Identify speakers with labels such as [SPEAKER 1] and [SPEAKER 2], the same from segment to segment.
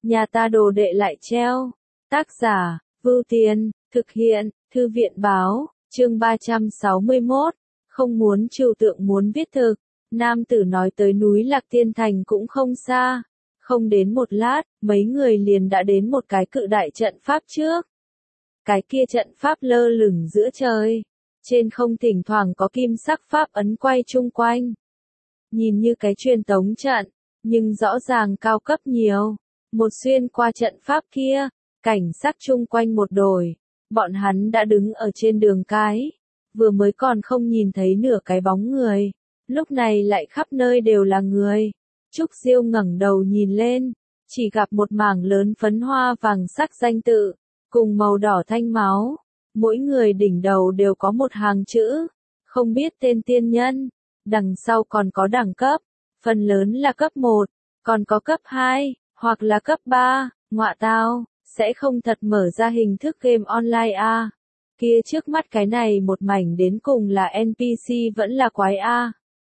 [SPEAKER 1] nhà ta đồ đệ lại treo. Tác giả, Vưu Tiên, thực hiện, Thư viện báo, chương 361, không muốn trừu tượng muốn viết thực. Nam tử nói tới núi Lạc Tiên Thành cũng không xa. Không đến một lát, mấy người liền đã đến một cái cự đại trận pháp trước. Cái kia trận pháp lơ lửng giữa trời. Trên không thỉnh thoảng có kim sắc pháp ấn quay chung quanh. Nhìn như cái truyền tống trận, nhưng rõ ràng cao cấp nhiều. Một xuyên qua trận pháp kia, cảnh sắc chung quanh một đổi. Bọn hắn đã đứng ở trên đường cái. Vừa mới còn không nhìn thấy nửa cái bóng người. Lúc này lại khắp nơi đều là người. Trúc Diêu ngẩng đầu nhìn lên, chỉ gặp một mảng lớn phấn hoa vàng sắc danh tự, cùng màu đỏ thanh máu. Mỗi người đỉnh đầu đều có một hàng chữ, không biết tên tiên nhân. Đằng sau còn có đẳng cấp, phần lớn là cấp 1, còn có cấp 2, hoặc là cấp 3, ngọa tao, sẽ không thật mở ra hình thức game online a. Kia trước mắt cái này một mảnh đến cùng là NPC vẫn là quái a.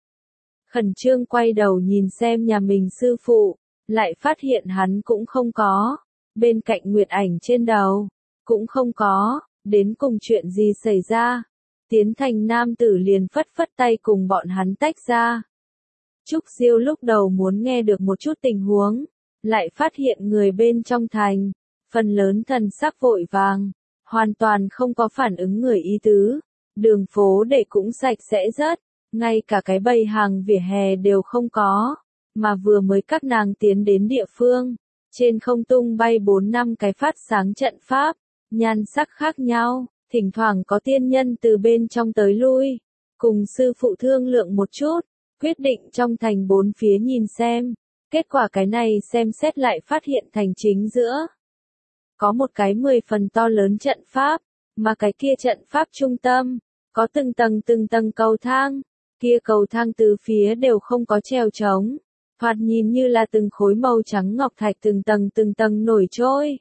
[SPEAKER 1] Khẩn trương quay đầu nhìn xem nhà mình sư phụ, lại phát hiện hắn cũng không có. Bên cạnh Nguyệt Ảnh trên đầu, cũng không có. Đến cùng chuyện gì xảy ra? Tiến thành nam tử liền phất phất tay cùng bọn hắn tách ra. Trúc Diêu lúc đầu muốn nghe được một chút tình huống, lại phát hiện người bên trong thành, phần lớn thần sắc vội vàng, hoàn toàn không có phản ứng người ý tứ. Đường phố để cũng sạch sẽ rất, ngay cả cái bầy hàng vỉa hè đều không có, mà vừa mới các nàng tiến đến địa phương, trên không tung bay 4-5 cái phát sáng trận pháp, nhan sắc khác nhau, thỉnh thoảng có tiên nhân từ bên trong tới lui, cùng sư phụ thương lượng một chút, quyết định trong thành 4 phía nhìn xem. Kết quả cái này xem xét lại phát hiện thành chính giữa có một cái 10 phần to lớn trận pháp, mà cái kia trận pháp trung tâm có từng tầng cầu thang, kia cầu thang từ phía đều không có treo trống, thoạt nhìn như là từng khối màu trắng ngọc thạch từng tầng nổi trôi.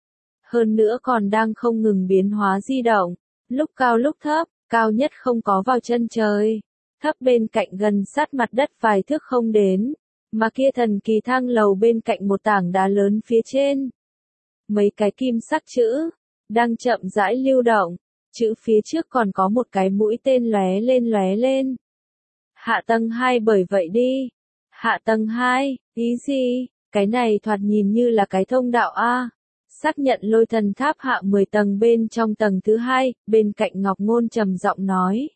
[SPEAKER 1] Hơn nữa còn đang không ngừng biến hóa di động, lúc cao lúc thấp, cao nhất không có vào chân trời, thấp bên cạnh gần sát mặt đất vài thước không đến, mà kia thần kỳ thang lầu bên cạnh một tảng đá lớn phía trên. Mấy cái kim sắc chữ, đang chậm rãi lưu động, chữ phía trước còn có một cái mũi tên lóe lên. Hạ tầng 2 bởi vậy đi. Hạ tầng 2, ý gì? Cái này thoạt nhìn như là cái thông đạo A. Xác nhận Lôi Thần Tháp hạ 10 tầng bên trong tầng thứ 2, bên cạnh Ngọc Ngôn trầm giọng nói.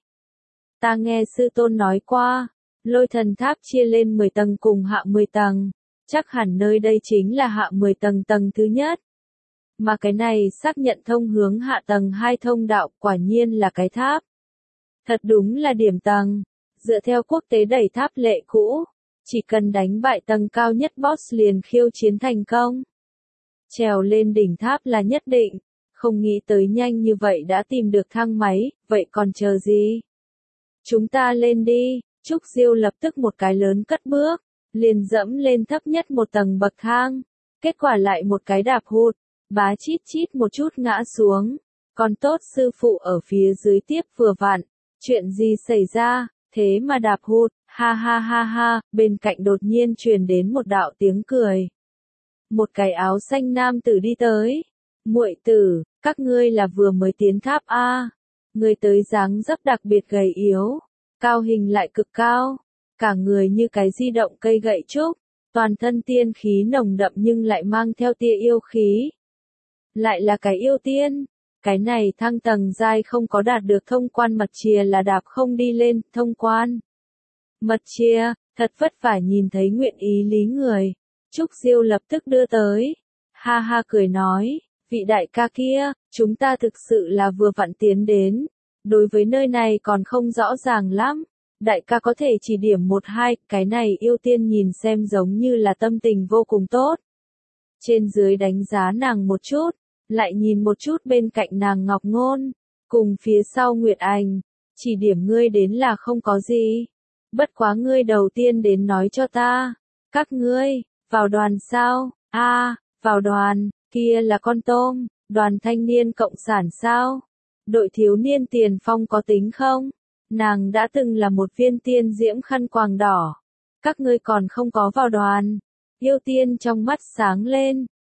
[SPEAKER 1] Ta nghe sư tôn nói qua, Lôi Thần Tháp chia lên 10 tầng cùng hạ 10 tầng, chắc hẳn nơi đây chính là hạ 10 tầng tầng thứ nhất. Mà cái này xác nhận thông hướng hạ tầng 2 thông đạo quả nhiên là cái tháp. Thật đúng là điểm tầng, dựa theo quốc tế đẩy tháp lệ cũ, chỉ cần đánh bại tầng cao nhất boss liền khiêu chiến thành công. Trèo lên đỉnh tháp là nhất định, không nghĩ tới nhanh như vậy đã tìm được thang máy, vậy còn chờ gì? Chúng ta lên đi. Trúc Diêu lập tức một cái lớn cất bước, liền dẫm lên thấp nhất một tầng bậc thang, kết quả lại một cái đạp hụt, bá chít một chút ngã xuống, còn tốt sư phụ ở phía dưới tiếp vừa vặn, chuyện gì xảy ra, thế mà đạp hụt, ha, bên cạnh đột nhiên truyền đến một đạo tiếng cười. Một cái áo xanh nam tử đi tới. Muội tử, các ngươi là vừa mới tiến tháp a? Người tới dáng dấp đặc biệt gầy yếu, cao hình lại cực cao, cả người như cái di động cây gậy trúc, toàn thân tiên khí nồng đậm nhưng lại mang theo tia yêu khí. Lại là cái yêu tiên, cái này thăng tầng giai không có đạt được thông quan mật chìa là đạp không đi lên thông quan. Mật chìa, thật vất vả nhìn thấy nguyện ý lý người. Trúc Diêu lập tức đưa tới. Ha cười nói, vị đại ca kia, chúng ta thực sự là vừa vặn tiến đến. Đối với nơi này còn không rõ ràng lắm. Đại ca có thể chỉ điểm 1-2, cái này yêu tiên nhìn xem giống như là tâm tình vô cùng tốt. Trên dưới đánh giá nàng một chút, lại nhìn một chút bên cạnh nàng Ngọc Ngôn, cùng phía sau Nguyệt Ảnh, chỉ điểm ngươi đến là không có gì. Bất quá ngươi đầu tiên đến nói cho ta, các ngươi, vào đoàn sao? Vào đoàn, kia là con tôm, đoàn thanh niên cộng sản sao? Đội thiếu niên tiền phong có tính không? Nàng đã từng là một viên tiên diễm khăn quàng đỏ. Các ngươi còn không có vào đoàn. Yêu tiên trong mắt sáng lên,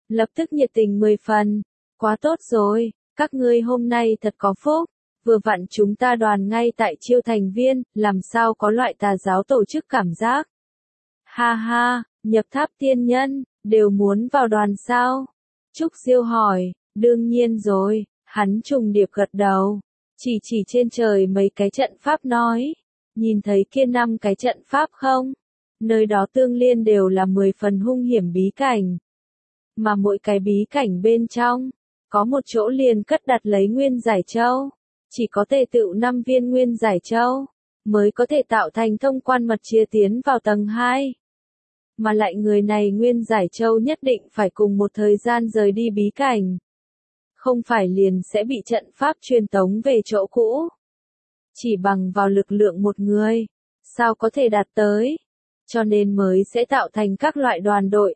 [SPEAKER 1] lập tức nhiệt tình 10 phần. Quá tốt rồi, các ngươi hôm nay thật có phúc, vừa vặn chúng ta đoàn ngay tại Chiêu Thành Viên, làm sao có loại tà giáo tổ chức cảm giác. Ha ha, nhập tháp tiên nhân, đều muốn vào đoàn sao? Trúc Diêu hỏi, đương nhiên rồi, hắn trùng điệp gật đầu, chỉ trên trời mấy cái trận pháp nói, nhìn thấy kia 5 cái trận pháp không? Nơi đó tương liên đều là 10 phần hung hiểm bí cảnh. Mà mỗi cái bí cảnh bên trong, có một chỗ liền cất đặt lấy nguyên giải châu. Chỉ có tề tựu 5 viên nguyên giải châu, mới có thể tạo thành thông quan mật chia tiến vào tầng 2. Mà lại người này nguyên giải châu nhất định phải cùng một thời gian rời đi bí cảnh. Không phải liền sẽ bị trận pháp truyền tống về chỗ cũ. Chỉ bằng vào lực lượng một người, sao có thể đạt tới. Cho nên mới sẽ tạo thành các loại đoàn đội.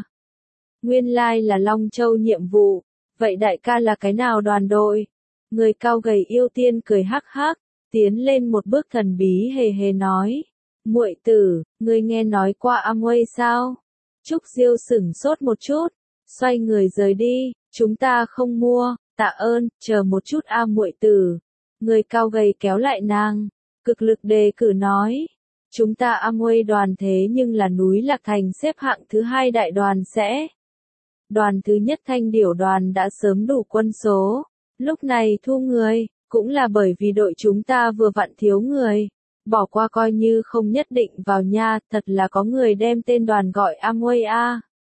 [SPEAKER 1] Nguyên lai là Long Châu nhiệm vụ. Vậy đại ca là cái nào đoàn đội? Người cao gầy yêu tiên cười hắc hắc, tiến lên một bước thần bí hề hề nói. Muội tử, ngươi nghe nói qua Amway sao? Trúc Diêu sửng sốt một chút, xoay người rời đi, chúng ta không mua, tạ ơn, chờ một chút muội tử. Người cao gầy kéo lại nàng, cực lực đề cử nói. Chúng ta Amway đoàn thế nhưng là núi Lạc Thành xếp hạng thứ 2 đại đoàn sẽ. Đoàn thứ nhất Thanh Điểu đoàn đã sớm đủ quân số, lúc này thu người, cũng là bởi vì đội chúng ta vừa vặn thiếu người. Bỏ qua coi như không nhất định vào nha, thật là có người đem tên đoàn gọi Amway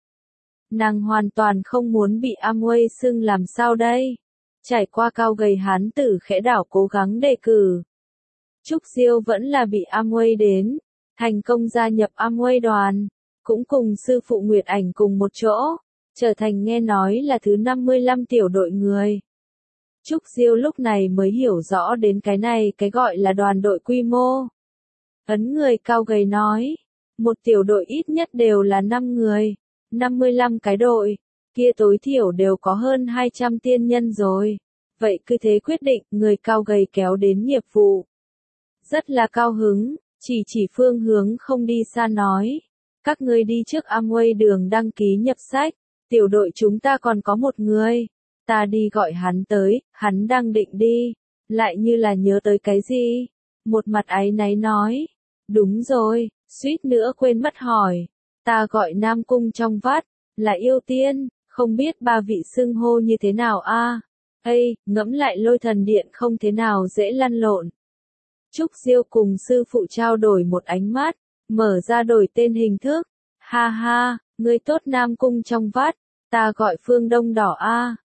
[SPEAKER 1] Nàng hoàn toàn không muốn bị Amway xưng làm sao đây. Trải qua cao gầy hán tử khẽ đảo cố gắng đề cử. Trúc Diêu vẫn là bị Amway đến, thành công gia nhập Amway đoàn, cũng cùng sư phụ Nguyệt Ảnh cùng một chỗ, trở thành nghe nói là thứ 55 tiểu đội người. Trúc Diêu lúc này mới hiểu rõ đến cái này cái gọi là đoàn đội quy mô. Ấn người cao gầy nói, một tiểu đội ít nhất đều là 5 người, 55 cái đội, kia tối thiểu đều có hơn 200 tiên nhân rồi. Vậy cứ thế quyết định, người cao gầy kéo đến nghiệp vụ. Rất là cao hứng, chỉ phương hướng không đi xa nói. Các ngươi đi trước Amway đường đăng ký nhập sách, tiểu đội chúng ta còn có một người. Ta đi gọi hắn tới, hắn đang định đi. Lại như là nhớ tới cái gì? Một mặt áy náy nói. Đúng rồi, suýt nữa quên mất hỏi. Ta gọi Nam Cung trong vắt, là yêu tiên, không biết ba vị xưng hô như thế nào ngẫm lại Lôi Thần Điện không thế nào dễ lăn lộn. Trúc Diêu cùng sư phụ trao đổi một ánh mắt, mở ra đổi tên hình thức. Ha ha, ngươi tốt Nam Cung trong vắt, ta gọi Phương Đông Đỏ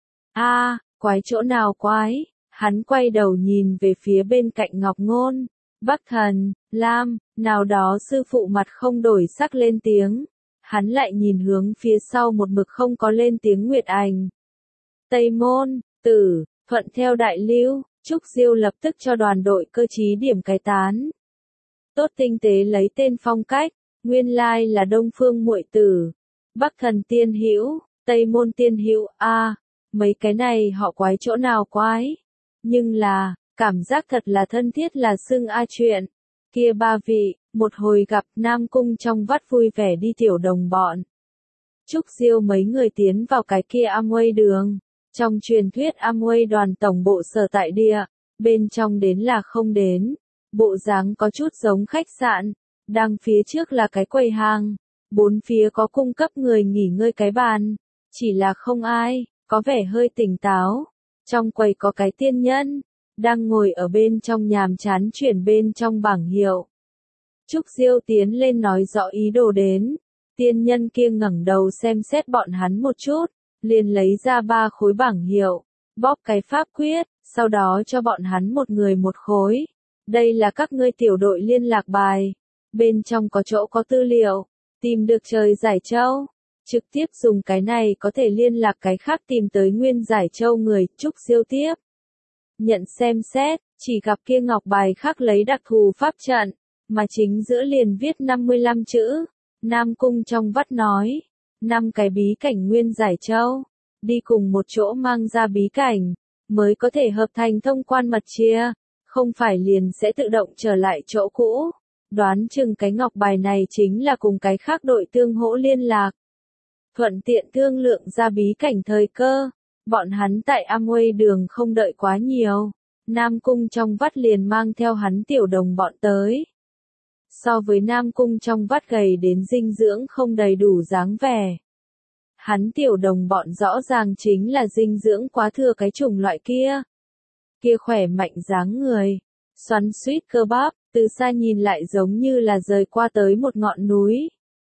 [SPEAKER 1] quái chỗ nào quái? Hắn quay đầu nhìn về phía bên cạnh Ngọc Ngôn, Bắc Thần, Lam, nào đó sư phụ mặt không đổi sắc lên tiếng. Hắn lại nhìn hướng phía sau một mực không có lên tiếng Nguyệt Ảnh. Tây Môn, Tử, thuận theo đại lưu, Trúc Diêu lập tức cho đoàn đội cơ trí điểm cái tán. Tốt tinh tế lấy tên phong cách, nguyên lai là Đông Phương muội tử, Bắc Thần tiên hữu, Tây Môn tiên hữu mấy cái này họ quái chỗ nào quái. Nhưng là, cảm giác thật là thân thiết là xưng chuyện. Kia ba vị, một hồi gặp Nam Cung trong vắt vui vẻ đi tiểu đồng bọn. Trúc Diêu mấy người tiến vào cái kia Amway đường. Trong truyền thuyết Amway đoàn tổng bộ sở tại địa, bên trong đến là không đến. Bộ dáng có chút giống khách sạn, đang phía trước là cái quầy hàng. Bốn phía có cung cấp người nghỉ ngơi cái bàn. Chỉ là không ai, có vẻ hơi tỉnh táo. Trong quầy có cái tiên nhân, đang ngồi ở bên trong nhàm chán chuyển bên trong bảng hiệu. Trúc Diêu tiến lên nói rõ ý đồ đến. Tiên nhân kia ngẩng đầu xem xét bọn hắn một chút, liền lấy ra 3 khối bảng hiệu, bóp cái pháp quyết, sau đó cho bọn hắn một người một khối. Đây là các ngươi tiểu đội liên lạc bài. Bên trong có chỗ có tư liệu, tìm được trời giải châu. Trực tiếp dùng cái này có thể liên lạc cái khác tìm tới nguyên giải châu người. Trúc Diêu tiếp nhận xem xét, chỉ gặp kia ngọc bài khác lấy đặc thù pháp trận, mà chính giữa liền viết 55 chữ. Nam Cung trong vắt nói, 5 cái bí cảnh nguyên giải châu, đi cùng một chỗ mang ra bí cảnh, mới có thể hợp thành thông quan mật chia, không phải liền sẽ tự động trở lại chỗ cũ. Đoán chừng cái ngọc bài này chính là cùng cái khác đội tương hỗ liên lạc. thuận tiện thương lượng ra bí cảnh thời cơ. Bọn hắn tại Amway đường không đợi quá nhiều, Nam Cung trong vắt liền mang theo hắn tiểu đồng bọn tới. So với Nam Cung trong vắt gầy đến dinh dưỡng không đầy đủ dáng vẻ. Hắn tiểu đồng bọn rõ ràng chính là dinh dưỡng quá thừa cái chủng loại kia. Kia khỏe mạnh dáng người, xoắn xuýt cơ bắp, từ xa nhìn lại giống như là rời qua tới một ngọn núi.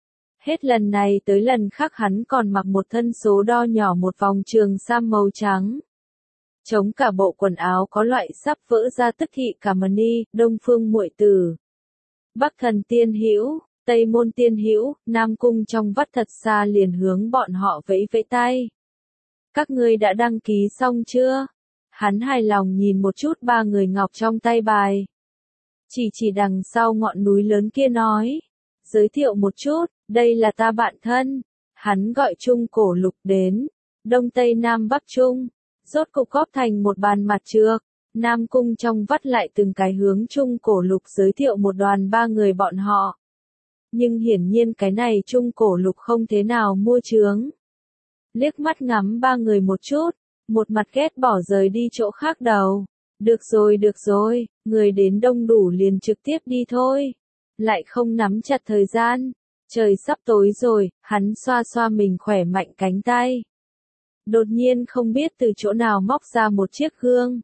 [SPEAKER 1] Hết lần này tới lần khác hắn còn mặc một thân số đo nhỏ một vòng trường sam màu trắng. Chống cả bộ quần áo có loại sắp vỡ ra tức thị cả mần y, Đông Phương muội tử. Bắc Thần tiên hữu, Tây Môn tiên hữu, Nam Cung trong vắt thật xa liền hướng bọn họ vẫy vẫy tay. Các ngươi đã đăng ký xong chưa? Hắn hài lòng nhìn một chút ba người ngọc trong tay bài. Chỉ đằng sau ngọn núi lớn kia nói. Giới thiệu một chút, đây là ta bạn thân. Hắn gọi Trung Cổ Lục đến. Đông Tây Nam Bắc Trung. Rốt cục góp thành một bàn mặt trược. Nam Cung trong vắt lại từng cái hướng Trung Cổ Lục giới thiệu một đoàn ba người bọn họ. Nhưng hiển nhiên cái này Trung Cổ Lục không thế nào mua chướng. Liếc mắt ngắm ba người một chút, một mặt ghét bỏ rời đi chỗ khác đầu. Được rồi, người đến đông đủ liền trực tiếp đi thôi. Lại không nắm chặt thời gian. Trời sắp tối rồi, hắn xoa xoa mình khỏe mạnh cánh tay. Đột nhiên không biết từ chỗ nào móc ra một chiếc gương.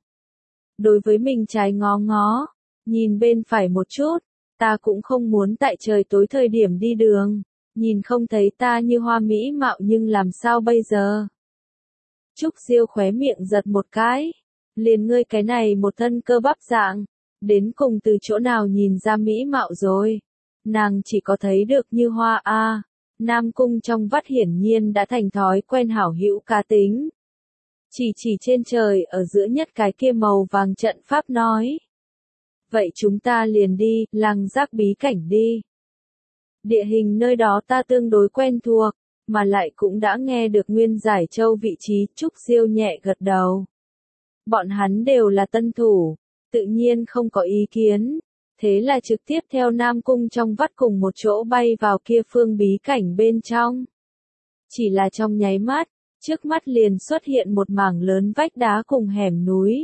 [SPEAKER 1] Đối với mình trái ngó ngó, nhìn bên phải một chút, ta cũng không muốn tại trời tối thời điểm đi đường, nhìn không thấy ta như hoa mỹ mạo nhưng làm sao bây giờ. Trúc Diêu khóe miệng giật một cái, liền ngươi cái này một thân cơ bắp dạng, đến cùng từ chỗ nào nhìn ra mỹ mạo rồi, nàng chỉ có thấy được như hoa a. Nam Cung trong vắt hiển nhiên đã thành thói quen hảo hữu cá tính. Chỉ trên trời ở giữa nhất cái kia màu vàng trận pháp nói. Vậy chúng ta liền đi, lăng giác bí cảnh đi. Địa hình nơi đó ta tương đối quen thuộc, mà lại cũng đã nghe được Nguyên Giải Châu vị trí, Trúc Diêu nhẹ gật đầu. Bọn hắn đều là tân thủ, tự nhiên không có ý kiến. Thế là trực tiếp theo Nam Cung trong vắt cùng một chỗ bay vào kia phương bí cảnh bên trong. Chỉ là trong nháy mắt, trước mắt liền xuất hiện một mảng lớn vách đá cùng hẻm núi.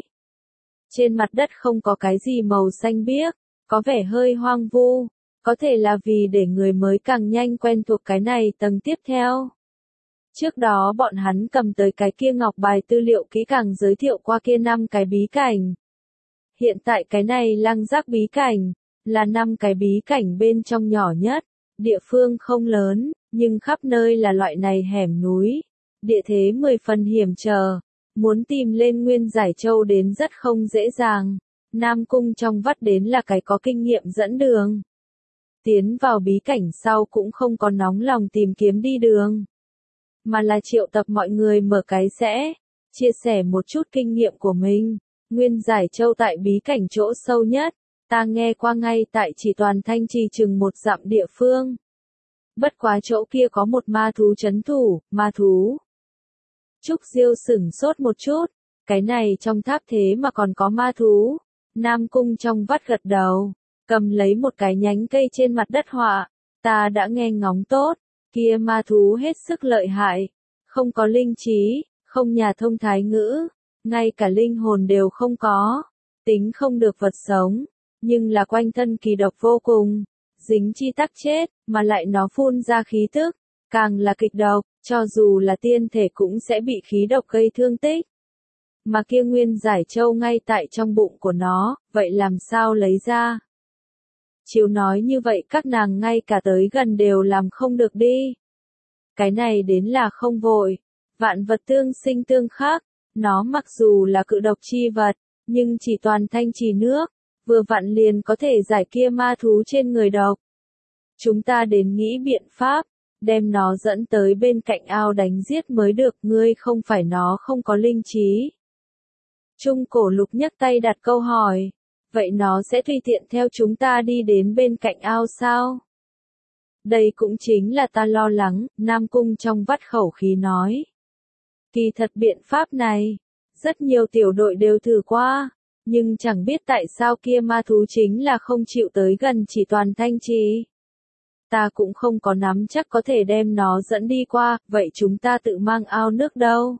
[SPEAKER 1] Trên mặt đất không có cái gì màu xanh biếc, có vẻ hơi hoang vu, có thể là vì để người mới càng nhanh quen thuộc cái này tầng tiếp theo. Trước đó bọn hắn cầm tới cái kia ngọc bài tư liệu kỹ càng giới thiệu qua kia 5 cái bí cảnh. Hiện tại cái này lăng giác bí cảnh, là 5 cái bí cảnh bên trong nhỏ nhất, địa phương không lớn, nhưng khắp nơi là loại này hẻm núi, địa thế 10 phần hiểm trở, muốn tìm lên Nguyên Giải Châu đến rất không dễ dàng, Nam Cung trong vắt đến là cái có kinh nghiệm dẫn đường. Tiến vào bí cảnh sau cũng không có nóng lòng tìm kiếm đi đường, mà là triệu tập mọi người mở cái sẽ, chia sẻ một chút kinh nghiệm của mình. Nguyên Giải Châu tại bí cảnh chỗ sâu nhất, ta nghe qua ngay tại chỉ toàn thanh trì chừng 1 dặm địa phương. Bất quá chỗ kia có một ma thú trấn thủ, ma thú. Trúc Diêu sửng sốt một chút, cái này trong tháp thế mà còn có ma thú. Nam Cung trong vắt gật đầu, cầm lấy một cái nhánh cây trên mặt đất họa, ta đã nghe ngóng tốt, kia ma thú hết sức lợi hại, không có linh trí, không nhà thông thái ngữ. Ngay cả linh hồn đều không có, tính không được vật sống, nhưng là quanh thân kỳ độc vô cùng, dính chi tắc chết, mà lại nó phun ra khí tức, càng là kịch độc, cho dù là tiên thể cũng sẽ bị khí độc gây thương tích. Mà kia Nguyên Giải Châu ngay tại trong bụng của nó, vậy làm sao lấy ra? Chiếu nói như vậy các nàng ngay cả tới gần đều làm không được đi. Cái này đến là không vội, vạn vật tương sinh tương khắc. Nó mặc dù là cự độc chi vật, nhưng chỉ toàn thanh trì nước, vừa vặn liền có thể giải kia ma thú trên người độc. Chúng ta đến nghĩ biện pháp, đem nó dẫn tới bên cạnh ao đánh giết mới được, ngươi không phải nó không có linh trí. Trung Cổ Lục nhấc tay đặt câu hỏi, vậy nó sẽ tùy tiện theo chúng ta đi đến bên cạnh ao sao? Đây cũng chính là ta lo lắng, Nam Cung trong vắt khẩu khí nói. Kỳ thật biện pháp này, rất nhiều tiểu đội đều thử qua, nhưng chẳng biết tại sao kia ma thú chính là không chịu tới gần chỉ toàn thanh trì. ta cũng không có nắm chắc có thể đem nó dẫn đi qua, vậy chúng ta tự mang ao nước đâu?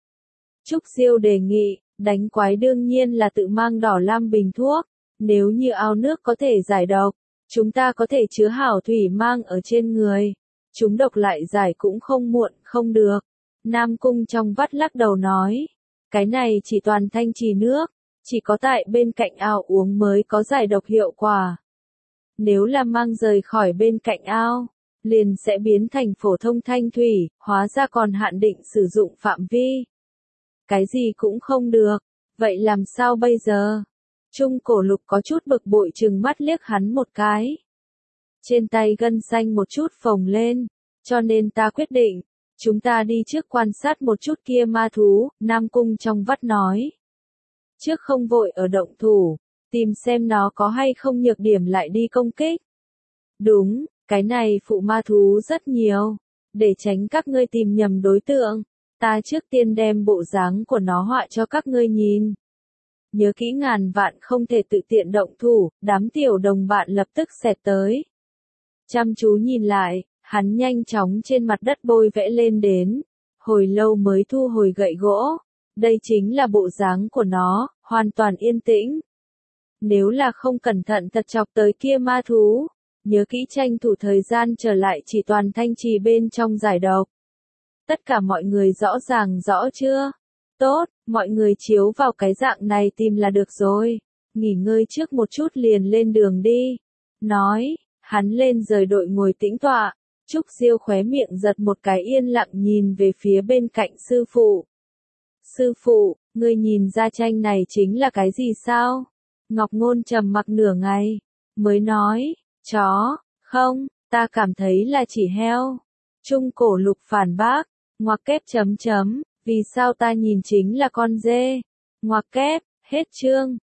[SPEAKER 1] Trúc Diêu đề nghị, đánh quái đương nhiên là tự mang đỏ lam bình thuốc, nếu như ao nước có thể giải độc, chúng ta có thể chứa hảo thủy mang ở trên người, chúng độc lại giải cũng không muộn, không được. Nam Cung trong vắt lắc đầu nói, cái này chỉ toàn thanh trì nước, chỉ có tại bên cạnh ao uống mới có giải độc hiệu quả. Nếu là mang rời khỏi bên cạnh ao, liền sẽ biến thành phổ thông thanh thủy, hóa ra còn hạn định sử dụng phạm vi. Cái gì cũng không được, vậy làm sao bây giờ? Trung Cổ Lục có chút bực bội trừng mắt liếc hắn một cái. Trên tay gân xanh một chút phồng lên, cho nên ta quyết định, chúng ta đi trước quan sát một chút kia ma thú, Nam Cung trong vắt nói. Trước không vội ở động thủ, tìm xem nó có hay không nhược điểm lại đi công kích. Đúng, cái này phụ ma thú rất nhiều, để tránh các ngươi tìm nhầm đối tượng, ta trước tiên đem bộ dáng của nó họa cho các ngươi nhìn. Nhớ kỹ ngàn vạn không thể tự tiện động thủ, đám tiểu đồng bạn lập tức xẹt tới. Chăm chú nhìn lại, hắn nhanh chóng trên mặt đất bôi vẽ lên đến, hồi lâu mới thu hồi gậy gỗ. Đây chính là bộ dáng của nó, hoàn toàn yên tĩnh. Nếu là không cẩn thận thật chọc tới kia ma thú, nhớ kỹ tranh thủ thời gian trở lại chỉ toàn thanh trì bên trong giải độc. Tất cả mọi người rõ ràng rõ chưa? Tốt, mọi người chiếu vào cái dạng này tìm là được rồi. Nghỉ ngơi trước một chút liền lên đường đi. Nói, hắn lên rời đội ngồi tĩnh tọa. Trúc Diêu khóe miệng giật một cái yên lặng nhìn về phía bên cạnh sư phụ. Sư phụ, ngươi nhìn ra tranh này chính là cái gì sao? Ngọc Ngôn trầm mặc nửa ngày, mới nói, chó, không, ta cảm thấy là chỉ heo. Trung Cổ Lục phản bác, ngoặc kép chấm chấm, vì sao ta nhìn chính là con dê? Ngoặc kép, hết chương.